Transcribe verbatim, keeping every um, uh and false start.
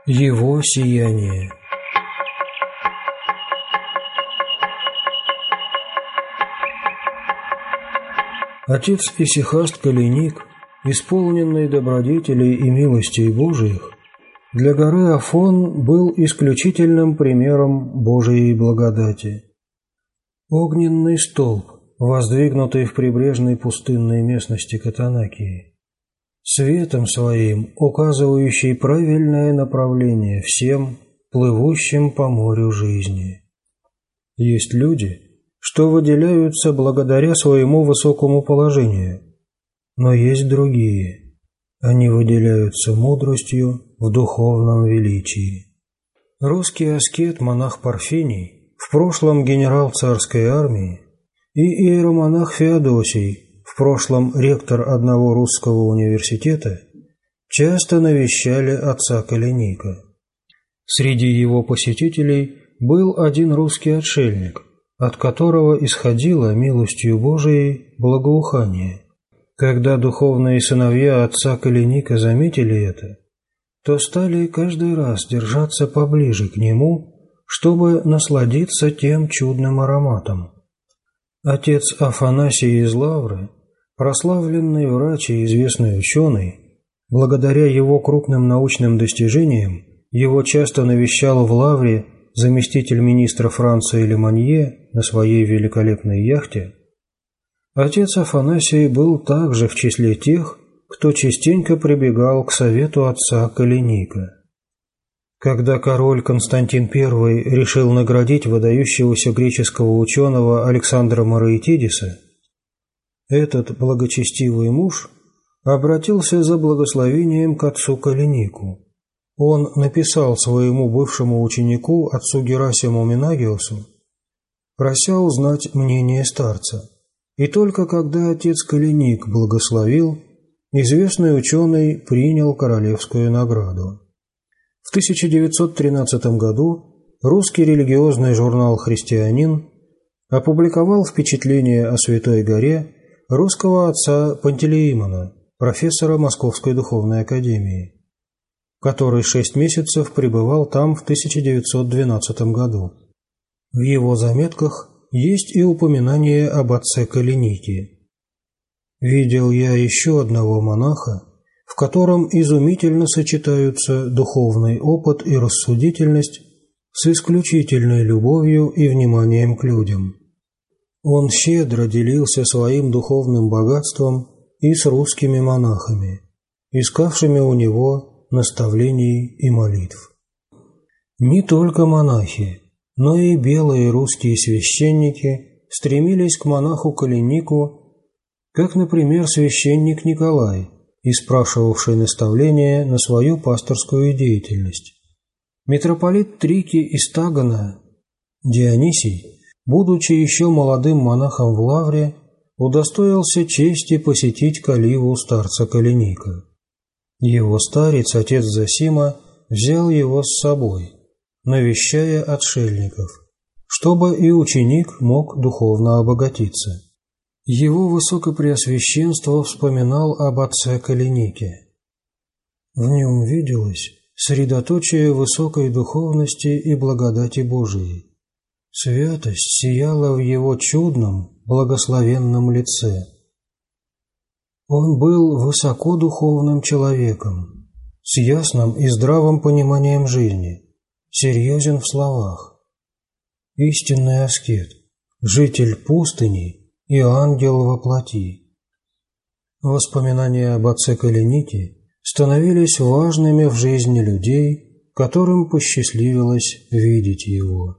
Его сияние. Отец Исихаст Калиник, исполненный добродетелей и милостей Божиих, для горы Афон был исключительным примером Божией благодати. Огненный столб, воздвигнутый в прибрежной пустынной местности Катанакии, светом своим указывающий правильное направление всем, плывущим по морю жизни. Есть люди, что выделяются благодаря своему высокому положению, но есть другие. Они выделяются мудростью в духовном величии. Русский аскет монах Парфений, в прошлом генерал царской армии, и иеромонах Феодосий, в прошлом ректор одного русского университета, часто навещали отца Калиника. Среди его посетителей был один русский отшельник, от которого исходило милостью Божией благоухание. Когда духовные сыновья отца Калиника заметили это, то стали каждый раз держаться поближе к нему, чтобы насладиться тем чудным ароматом. Отец Афанасий из Лавры, прославленный врач и известный ученый, благодаря его крупным научным достижениям, его часто навещал в Лавре заместитель министра Франции Леманье на своей великолепной яхте. Отец Афанасий был также в числе тех, кто частенько прибегал к совету отца Калиника. Когда король Константин Первый решил наградить выдающегося греческого ученого Александра Мараитидиса, этот благочестивый муж обратился за благословением к отцу Калинику. Он написал своему бывшему ученику, отцу Герасиму Менагиосу, прося узнать мнение старца. И только когда отец Калиник благословил, известный ученый принял королевскую награду. В тысяча девятьсот тринадцатом году русский религиозный журнал «Христианин» опубликовал впечатление о Святой горе русского отца Пантелеимона, профессора Московской духовной академии, который шесть месяцев пребывал там в тысяча девятьсот двенадцатом году. В его заметках есть и упоминание об отце Калинике. «Видел я еще одного монаха, в котором изумительно сочетаются духовный опыт и рассудительность с исключительной любовью и вниманием к людям. Он щедро делился своим духовным богатством и с русскими монахами, искавшими у него наставлений и молитв. Не только монахи, но и белые русские священники стремились к монаху Калинику, как, например, священник Николай, испрашивавший наставления на свою пасторскую деятельность. Митрополит Трики из Тагана Дионисий, будучи еще молодым монахом в Лавре, удостоился чести посетить каливу старца Калиника. Его старец, отец Зосима, взял его с собой, навещая отшельников, чтобы и ученик мог духовно обогатиться. Его Высокопреосвященство вспоминал об отце Калинике. В нем виделось средоточие высокой духовности и благодати Божией. Святость сияла в его чудном, благословенном лице. Он был высокодуховным человеком, с ясным и здравым пониманием жизни, серьезен в словах. Истинный аскет, житель пустыни и ангел во плоти. Воспоминания об отце Калинике становились важными в жизни людей, которым посчастливилось видеть его.